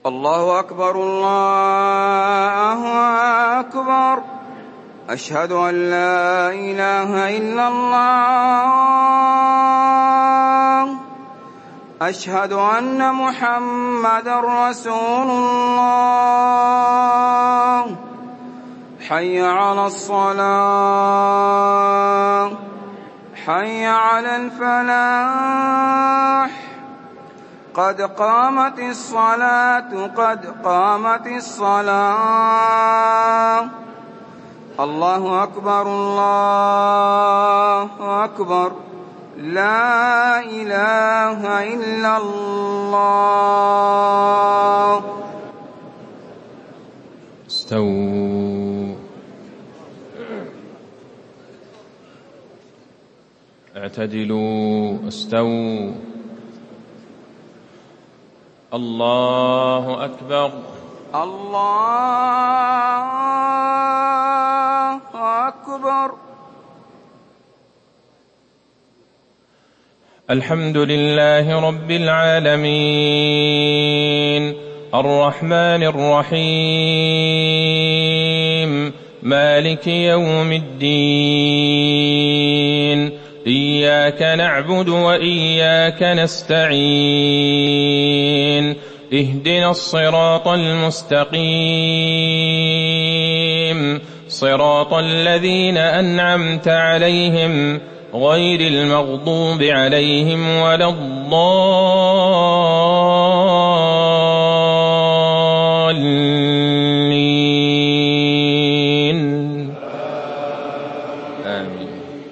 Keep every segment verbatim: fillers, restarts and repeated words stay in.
الله أكبر الله أكبر. أشهد أن لا إله إلا الله. أشهد أن محمدًا رسول الله. حي على الصلاة، حي على الفلاح، قد قامت الصلاة، قد قامت الصلاة. الله أكبر الله أكبر. لا إله إلا الله. استووا، اعتدلوا، استووا. الله أكبر الله أكبر. الحمد لله رب العالمين، الرحمن الرحيم، مالك يوم الدين. إياك نعبد وإياك نستعين. اهدنا الصراط المستقيم، صراط الذين أنعمت عليهم غير المغضوب عليهم ولا الضالين. آمين.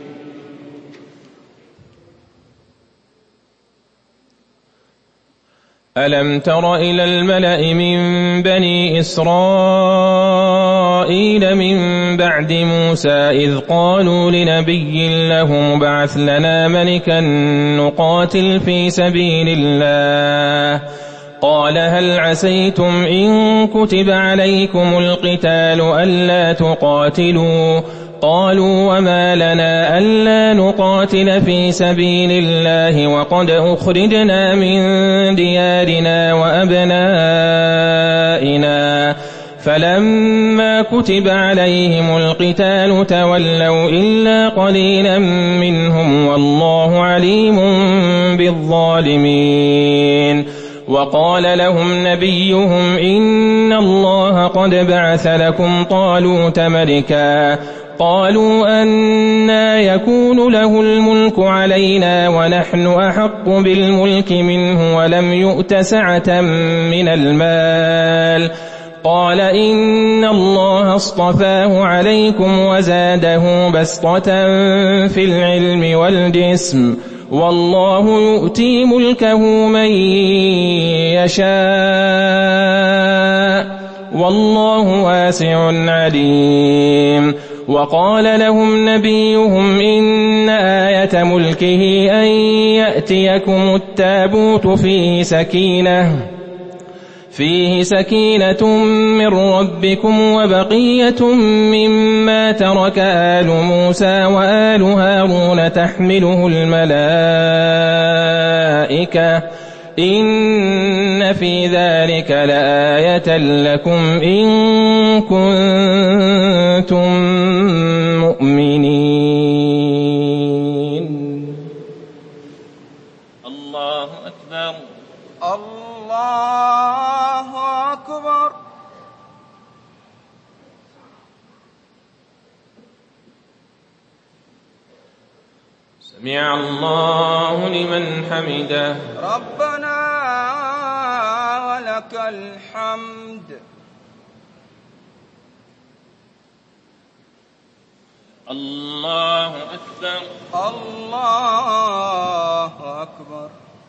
ألم تر إلى الملأ من بني إسرائيل من بعد موسى إذ قالوا لنبي له ابعث لنا ملكا نقاتل في سبيل الله قال هل عسيتم إن كتب عليكم القتال ألا تقاتلوا قالوا وما لنا ألا نقاتل في سبيل الله وقد أخرجنا من ديارنا وأبنائنا فلما كتب عليهم القتال تولوا إلا قليلا منهم والله عليم بالظالمين. وقال لهم نبيهم إن الله قد بعث لكم طالوت ملكا قالوا أنى يكون له الملك علينا ونحن أحق بالملك منه ولم يؤت سعة من المال قال إن الله اصطفاه عليكم وزاده بسطة في العلم والجسم والله يؤتي ملكه من يشاء والله واسع عليم. وقال لهم نبيهم إن آية ملكه أن يأتيكم التابوت فيه سكينة فيه سكينة من ربكم وبقية مما ترك آل موسى وآل هارون تحمله الملائكة إن في ذلك لآية لكم إن كنتم مؤمنين. الله أكبر الله أكبر. سمع الله لمن حمده ربنا ولك الحمد. الله أكبر الله أكبر.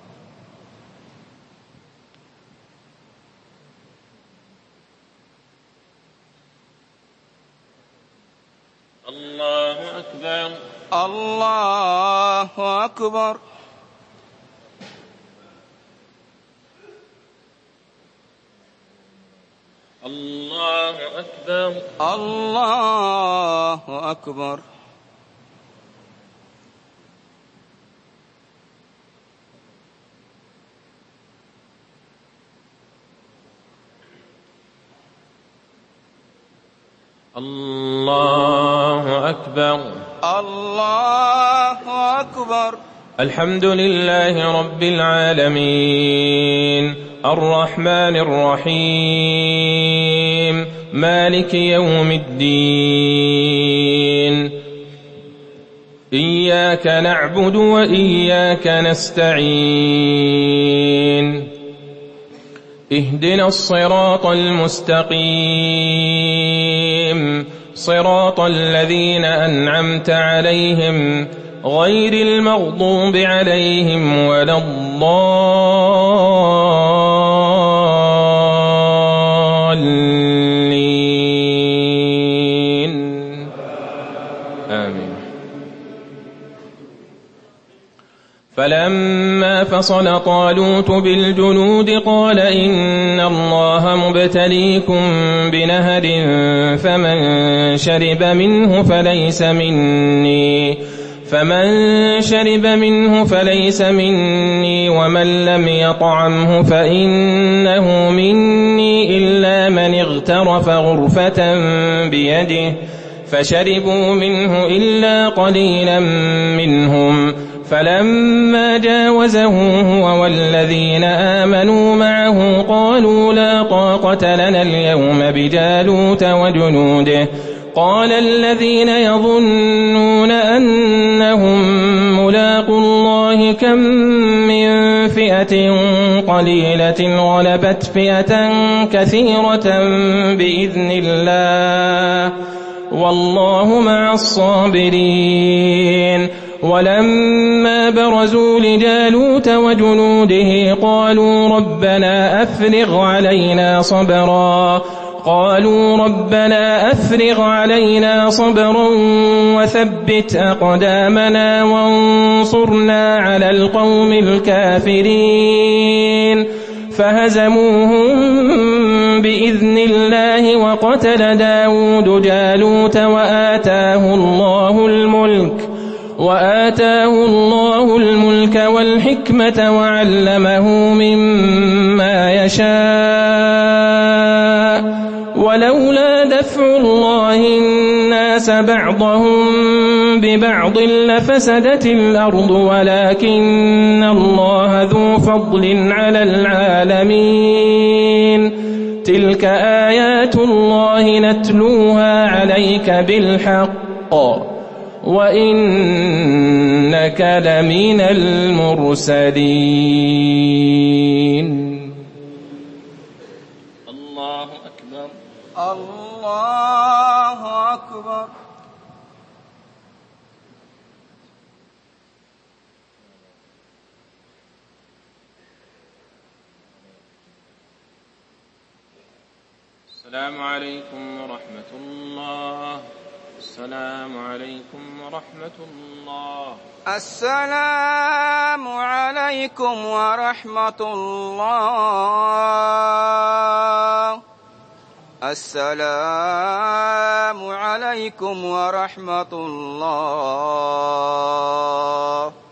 الله أكبر الله أكبر. الله أكبر الله أكبر. الله أكبر. الله أكبر. الحمد لله رب العالمين الرحمن الرحيم مالك يوم الدين إياك نعبد وإياك نستعين اهدنا الصراط المستقيم صراط الذين أنعمت عليهم غير المغضوب عليهم ولا الضالين آمين. فلما فصل طالوت بالجنود قال إن الله مبتليكم بنهر فمن شرب منه فليس مني فمن شرب منه فليس مني ومن لم يطعمه فإنه مني إلا من اغترف غرفة بيده فشربوا منه إلا قليلا منهم فلما جاوزه هو والذين آمنوا معه قالوا لا طاقة لنا اليوم بجالوت وجنوده قال الذين يظنون أنهم ملاقوا الله كم من فئة قليلة غلبت فئة كثيرة بإذن الله والله مع الصابرين. ولما برزوا لجالوت وجنوده قالوا ربنا أفرغ علينا صبرا قالوا ربنا أفرغ علينا صبرا وثبت أقدامنا وانصرنا على القوم الكافرين فهزموهم بإذن الله وقتل داود جالوت وآتاه الله الملك وآتاه الله الملك والحكمة وعلمه مما يشاء ولولا دفع الله الناس بعضهم ببعض لفسدت الأرض ولكن الله ذو فضل على العالمين. تلك آيات الله نتلوها عليك بالحق وإنك لمن المرسلين. الله أكبر. الله أكبر. السلام عليكم ورحمة الله. السلام عليكم ورحمة الله. السلام عليكم ورحمة الله. السلام عليكم ورحمة الله.